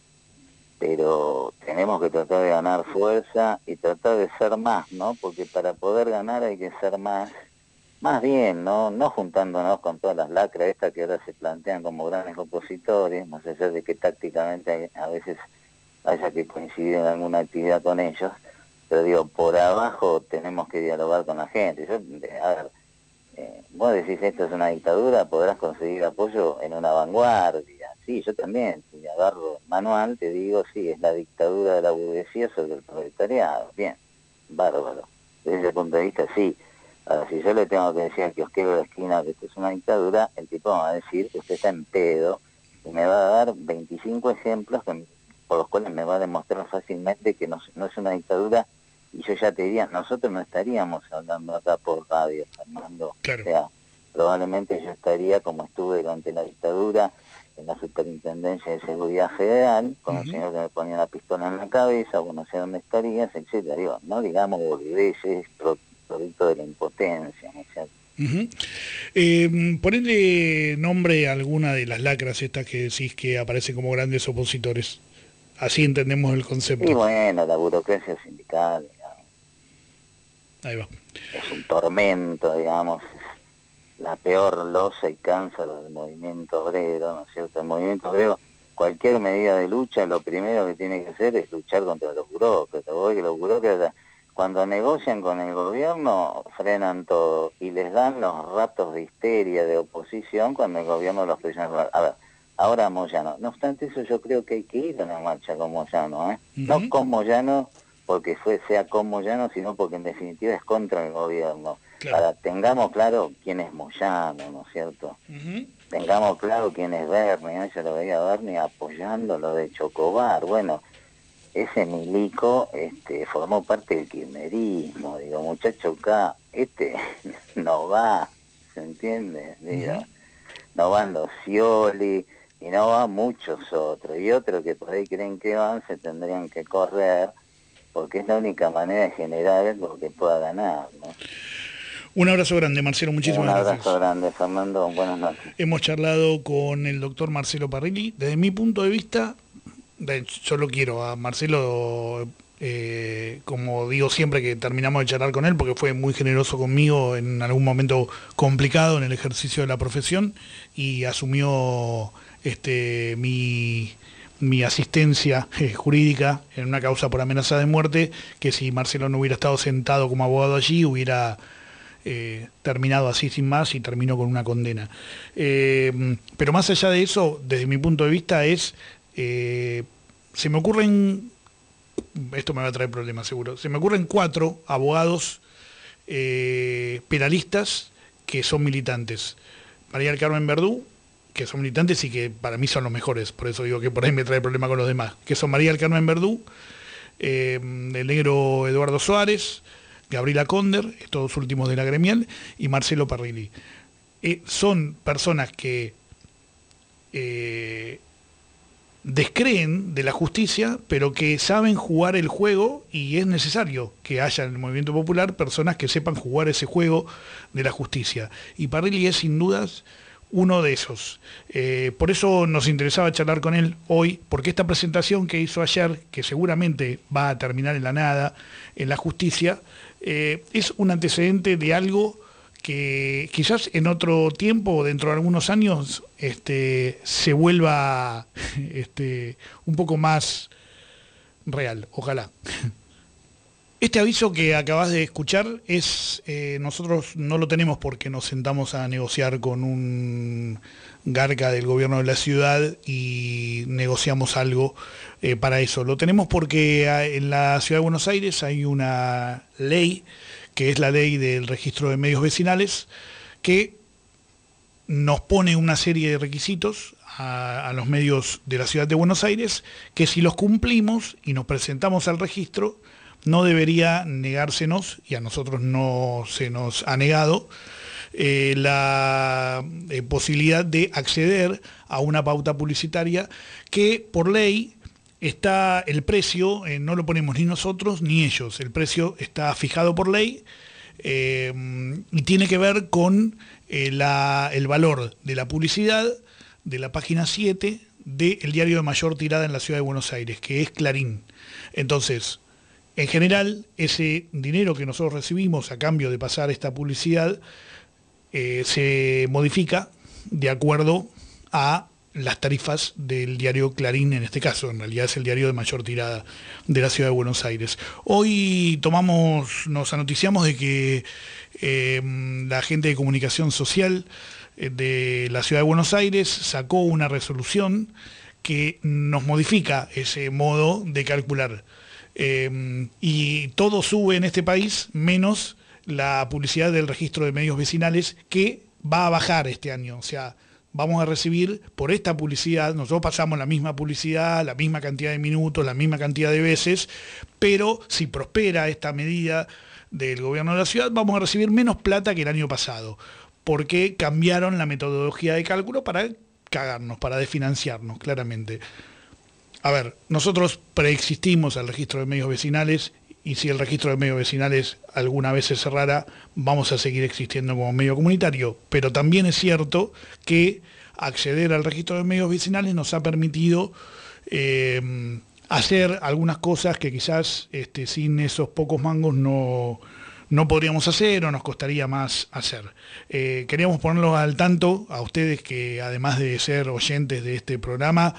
pero tenemos que tratar de ganar fuerza y tratar de ser más, ¿no? Porque para poder ganar hay que ser más bien, ¿no? No juntándonos con todas las lacras estas que ahora se plantean como grandes opositores, más allá de que tácticamente a veces haya que coincidir en alguna actividad con ellos, pero digo, por abajo tenemos que dialogar con la gente. A ver, vos decís esto es una dictadura, podrás conseguir apoyo en una vanguardia. Sí, yo también, si agarro el manual, te digo, sí, es la dictadura de la burguesía sobre el proletariado. Bien, bárbaro. Desde ese punto de vista, sí. Ahora, si yo le tengo que decir al kiosquero de la esquina que esto es una dictadura, el tipo me va a decir que usted está en pedo y me va a dar 25 ejemplos por los cuales me va a demostrar fácilmente que no es una dictadura, y yo ya te diría, nosotros no estaríamos hablando acá por radio, Fernando. Claro. O sea, probablemente yo estaría como estuve durante la dictadura en la Superintendencia de Seguridad Federal, con el señor que me ponía la pistola en la cabeza, o no sé dónde estarías, etcétera. Digo, no digamos boludeces, producto de la impotencia, ¿no es cierto? Ponele nombre a alguna de las lacras estas que decís que aparecen como grandes opositores. Así entendemos el concepto. Y bueno, la burocracia sindical, digamos, Ahí va. es un tormento, digamos, la peor losa y cáncer del movimiento obrero, ¿no es cierto? El movimiento obrero, cualquier medida de lucha, lo primero que tiene que hacer es luchar contra los burócratas. Los burócratas, cuando negocian con el gobierno, frenan todo y les dan los ratos de histeria, de oposición, cuando el gobierno los presiona. A ver, ahora Moyano. No obstante eso, yo creo que hay que ir a una marcha con Moyano, ¿eh? No con Moyano porque sea con Moyano, sino porque en definitiva es contra el gobierno. Claro. Para tengamos claro quién es Moyano, ¿no es cierto? Tengamos claro quién es Bernie, ¿no? Yo lo veía a Bernie apoyando lo de Chocobar. Bueno, ese milico formó parte del kirchnerismo. Digo, muchacho, acá, no va, ¿se entiende? Digo, no van los Scioli, y no van muchos otros, y otros que por ahí creen que van, se tendrían que correr, porque es la única manera de generar algo que pueda ganar, ¿no? Un abrazo grande, Marcelo, muchísimas gracias. Un abrazo grande, Fernando, buenas noches. Hemos charlado con el doctor Marcelo Parrilli. Desde mi punto de vista, yo lo quiero a Marcelo, como digo siempre que terminamos de charlar con él, porque fue muy generoso conmigo en algún momento complicado en el ejercicio de la profesión, y asumió mi asistencia jurídica en una causa por amenaza de muerte, que si Marcelo no hubiera estado sentado como abogado allí, hubiera terminado así sin más, y terminó con una condena. Pero más allá de eso, desde mi punto de vista se me ocurren, esto me va a traer problemas seguro, se me ocurren 4 abogados penalistas que son militantes. María del Carmen Verdú, que son militantes y que para mí son los mejores, por eso digo que por ahí me trae problema con los demás, que son María del Carmen Verdú, el negro Eduardo Suárez, Gabriela Conder, estos últimos de la gremial, y Marcelo Parrilli. Son personas que descreen de la justicia, pero que saben jugar el juego, y es necesario que haya en el movimiento popular personas que sepan jugar ese juego de la justicia. Y Parrilli es sin dudas uno de esos. Por eso nos interesaba charlar con él hoy, porque esta presentación que hizo ayer, que seguramente va a terminar en la nada, en la justicia, es un antecedente de algo que quizás en otro tiempo, dentro de algunos años, se vuelva un poco más real, ojalá. Este aviso que acabas de escuchar es, nosotros no lo tenemos porque nos sentamos a negociar con un garca del gobierno de la ciudad y negociamos algo para eso. Lo tenemos porque en la ciudad de Buenos Aires hay una ley, que es la ley del registro de medios vecinales, que nos pone una serie de requisitos a los medios de la ciudad de Buenos Aires, que si los cumplimos y nos presentamos al registro, no debería negársenos, y a nosotros no se nos ha negado, la posibilidad de acceder a una pauta publicitaria que por ley está el precio, no lo ponemos ni nosotros ni ellos, el precio está fijado por ley, y tiene que ver con el valor de la publicidad de la página 7 del diario de mayor tirada en la ciudad de Buenos Aires, que es Clarín. Entonces, en general, ese dinero que nosotros recibimos a cambio de pasar esta publicidad se modifica de acuerdo a las tarifas del diario Clarín, en este caso, en realidad es el diario de mayor tirada de la ciudad de Buenos Aires. Hoy nos anoticiamos de que la gente de comunicación social de la ciudad de Buenos Aires sacó una resolución que nos modifica ese modo de calcular. Y todo sube en este país, menos la publicidad del registro de medios vecinales, que va a bajar este año. O sea, vamos a recibir por esta publicidad, nosotros pasamos la misma publicidad, la misma cantidad de minutos, la misma cantidad de veces, pero si prospera esta medida del gobierno de la ciudad, vamos a recibir menos plata que el año pasado, porque cambiaron la metodología de cálculo para cagarnos, para desfinanciarnos, claramente. A ver, nosotros preexistimos al registro de medios vecinales, y si el registro de medios vecinales alguna vez se cerrara, vamos a seguir existiendo como medio comunitario. Pero también es cierto que acceder al registro de medios vecinales nos ha permitido hacer algunas cosas que quizás sin esos pocos mangos no podríamos hacer o nos costaría más hacer. Queríamos ponerlos al tanto a ustedes que, además de ser oyentes de este programa,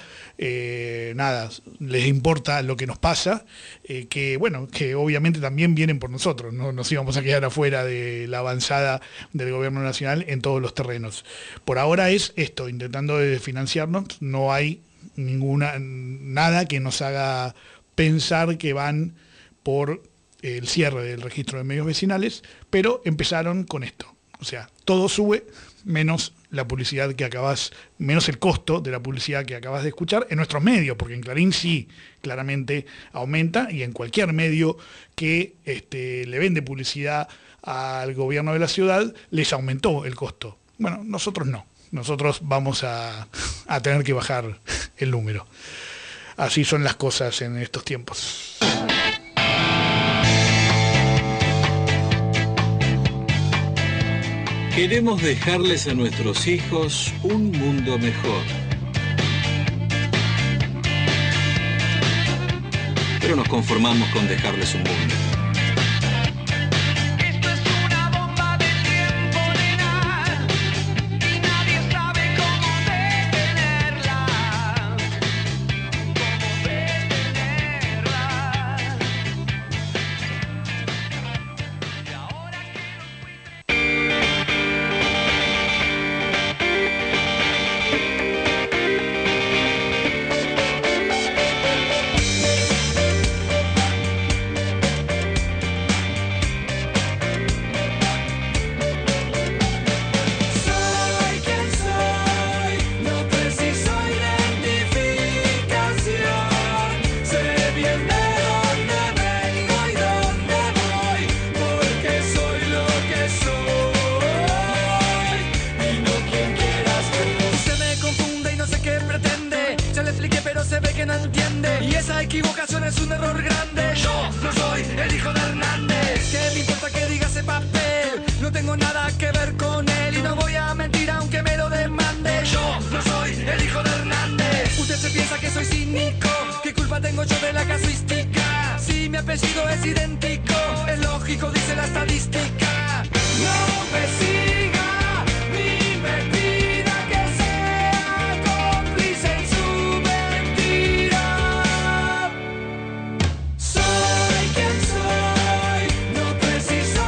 les importa lo que nos pasa, que obviamente también vienen por nosotros, no nos íbamos a quedar afuera de la avanzada del gobierno nacional en todos los terrenos. Por ahora es esto, intentando de financiarnos, no hay nada que nos haga pensar que van por el cierre del registro de medios vecinales, pero empezaron con esto. O sea, todo sube menos la publicidad menos el costo de la publicidad que acabas de escuchar en nuestros medios, porque en Clarín sí, claramente aumenta, y en cualquier medio que le vende publicidad al gobierno de la ciudad, les aumentó el costo. Bueno, nosotros no. Nosotros vamos a tener que bajar el número. Así son las cosas en estos tiempos. Queremos dejarles a nuestros hijos un mundo mejor. Pero nos conformamos con dejarles un mundo. Esto es una bomba de tiempo, nena, y nadie sabe cómo detenerla. Y ahora equivocación es un error grande. Yo no soy el hijo de Hernández. ¿Qué me importa que diga ese papel? No tengo nada que ver con él y no voy a mentir aunque me lo demande. Yo no soy el hijo de Hernández. Usted se piensa que soy cínico. ¿Qué culpa tengo yo de la casuística? Si mi apellido es idéntico, es lógico, dice la estadística. No me siga ni me pida que sea cómplice en su mentira. Soy quien soy, no preciso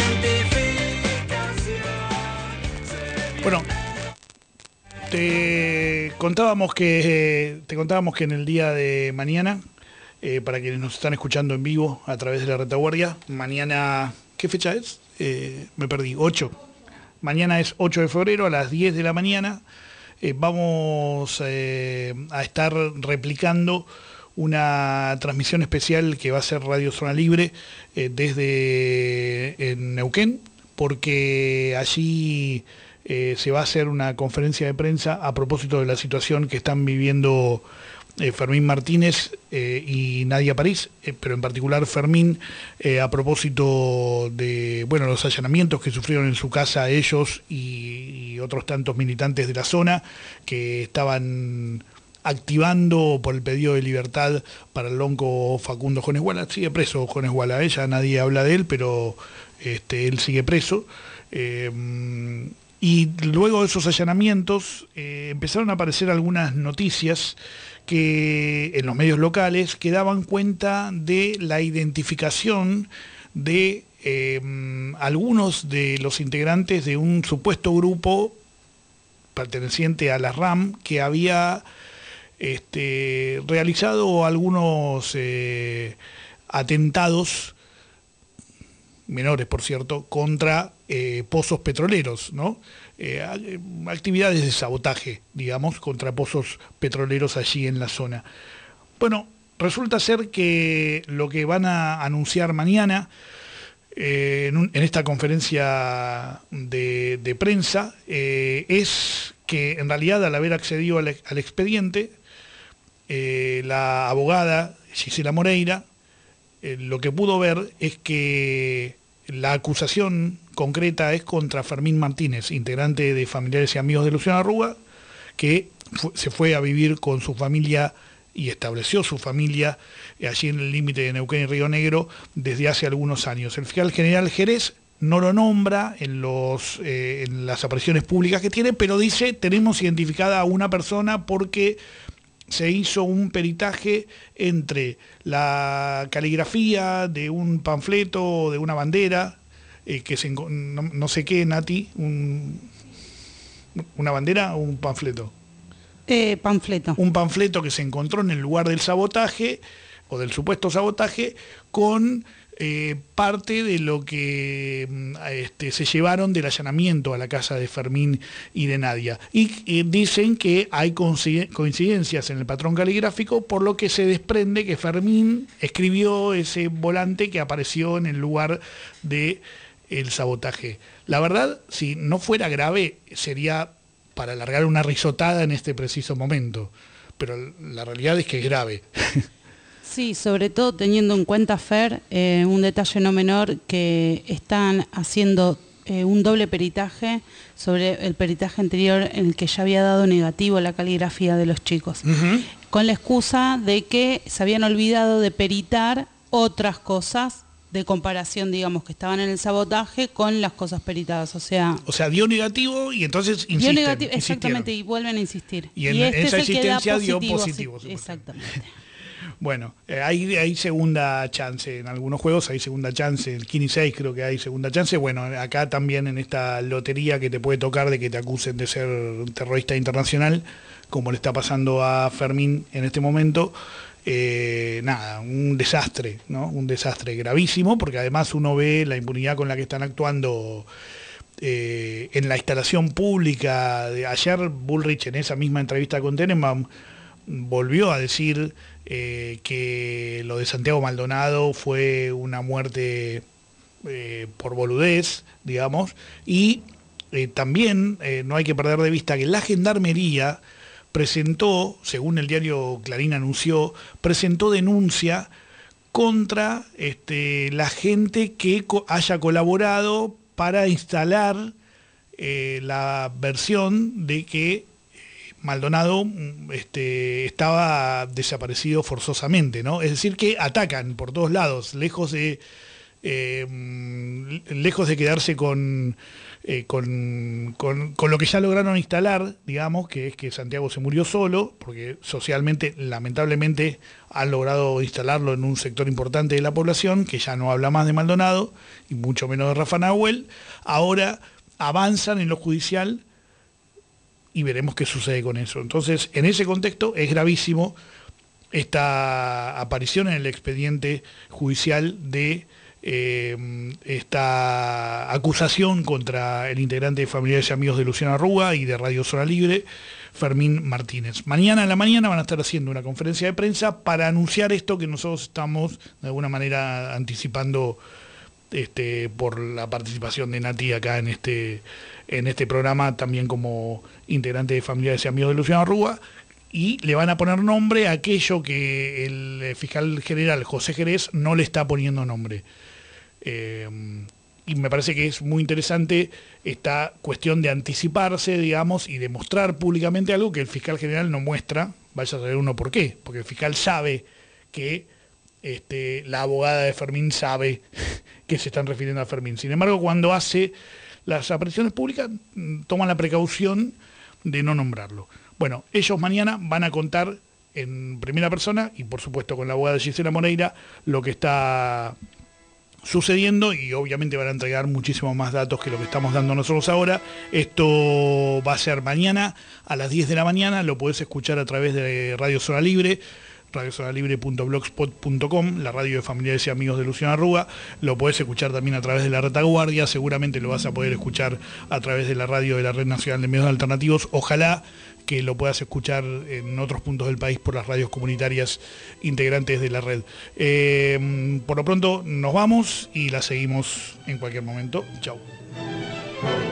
identificación. Bueno, te contábamos que en el día de mañana, para quienes nos están escuchando en vivo a través de la retaguardia, mañana, ¿qué fecha es? Me perdí, 8. Mañana es 8 de febrero a las 10 de la mañana. Vamos a estar replicando una transmisión especial que va a ser Radio Zona Libre desde Neuquén, porque allí se va a hacer una conferencia de prensa a propósito de la situación que están viviendo Fermín Martínez y Nadia París, pero en particular Fermín, a propósito de los allanamientos que sufrieron en su casa ellos y otros tantos militantes de la zona que estaban activando por el pedido de libertad para el lonco Facundo Jones Guala. Sigue preso Jones Guala, ya nadie habla de él, pero él sigue preso. Y luego de esos allanamientos empezaron a aparecer algunas noticias que en los medios locales que daban cuenta de la identificación de algunos de los integrantes de un supuesto grupo perteneciente a la RAM que había realizado algunos atentados menores, por cierto, contra pozos petroleros, ¿no? Actividades de sabotaje, digamos, contra pozos petroleros allí en la zona. Bueno, resulta ser que lo que van a anunciar mañana en esta conferencia de prensa es que en realidad, al haber accedido al expediente, la abogada Gisela Moreira lo que pudo ver es que la acusación concreta es contra Fermín Martínez, integrante de Familiares y Amigos de Luciano Arruga, que se fue a vivir con su familia y estableció su familia allí en el límite de Neuquén y Río Negro desde hace algunos años. El fiscal general Jerez no lo nombra en las apariciones públicas que tiene, pero dice: tenemos identificada a una persona porque se hizo un peritaje entre la caligrafía de un panfleto o de una bandera, que no sé qué, Nati, ¿una bandera o un panfleto? Panfleto. Un panfleto que se encontró en el lugar del sabotaje, o del supuesto sabotaje, con parte de lo que se llevaron del allanamiento a la casa de Fermín y de Nadia. Y dicen que hay coincidencias en el patrón caligráfico, por lo que se desprende que Fermín escribió ese volante que apareció en el lugar del sabotaje. La verdad, si no fuera grave, sería para alargar una risotada en este preciso momento, pero la realidad es que es grave. Sí, sobre todo teniendo en cuenta, Fer, un detalle no menor, que están haciendo un doble peritaje sobre el peritaje anterior en el que ya había dado negativo la caligrafía de los chicos, con la excusa de que se habían olvidado de peritar otras cosas de comparación, digamos, que estaban en el sabotaje con las cosas peritadas, o sea, dio negativo y entonces dio negativo, exactamente, y vuelven a insistir. Y esa existencia dio positivo. Sí, exactamente. Bueno, hay segunda chance en algunos juegos, hay segunda chance, el Kini 6 creo que hay segunda chance. Bueno, acá también en esta lotería que te puede tocar de que te acusen de ser un terrorista internacional, como le está pasando a Fermín en este momento, un desastre, ¿no? Un desastre gravísimo, porque además uno ve la impunidad con la que están actuando en la instalación pública. Ayer Bullrich, en esa misma entrevista con Tenenbaum, volvió a decir que lo de Santiago Maldonado fue una muerte por boludez, digamos, y también no hay que perder de vista que la Gendarmería presentó, según el diario Clarín anunció, presentó denuncia contra la gente que haya colaborado para instalar la versión de que Maldonado estaba desaparecido forzosamente, ¿no? Es decir, que atacan por todos lados, lejos de quedarse con lo que ya lograron instalar, digamos, que es que Santiago se murió solo, porque socialmente, lamentablemente, han logrado instalarlo en un sector importante de la población, que ya no habla más de Maldonado, y mucho menos de Rafa Nahuel. Ahora avanzan en lo judicial, y veremos qué sucede con eso. Entonces, en ese contexto es gravísimo esta aparición en el expediente judicial de esta acusación contra el integrante de Familiares y Amigos de Luciano Arruga y de Radio Zona Libre, Fermín Martínez. Mañana a la mañana van a estar haciendo una conferencia de prensa para anunciar esto que nosotros estamos de alguna manera anticipando por la participación de Nati acá en este programa, también como integrante de Familiares y Amigos de Luciano Arruga, y le van a poner nombre a aquello que el fiscal general José Jerez no le está poniendo nombre. Y me parece que es muy interesante esta cuestión de anticiparse, digamos, y de mostrar públicamente algo que el fiscal general no muestra. Vaya a saber uno por qué, porque el fiscal sabe que la abogada de Fermín sabe que se están refiriendo a Fermín. Sin embargo, cuando hace las apariciones públicas, toman la precaución de no nombrarlo. Bueno, ellos mañana van a contar en primera persona, y por supuesto con la abogada Gisela Moreira, lo que está sucediendo, y obviamente van a entregar muchísimos más datos que lo que estamos dando nosotros ahora. Esto va a ser mañana a las 10 de la mañana, lo podés escuchar a través de Radio Zona Libre, radiozonalibre.blogspot.com, la radio de familiares y amigos de Luciano Arruga. Lo podés escuchar también a través de la Retaguardia, seguramente lo vas a poder escuchar a través de la radio de la Red Nacional de Medios Alternativos. Ojalá que lo puedas escuchar en otros puntos del país por las radios comunitarias integrantes de la red. Por lo pronto nos vamos y la seguimos en cualquier momento. Chau.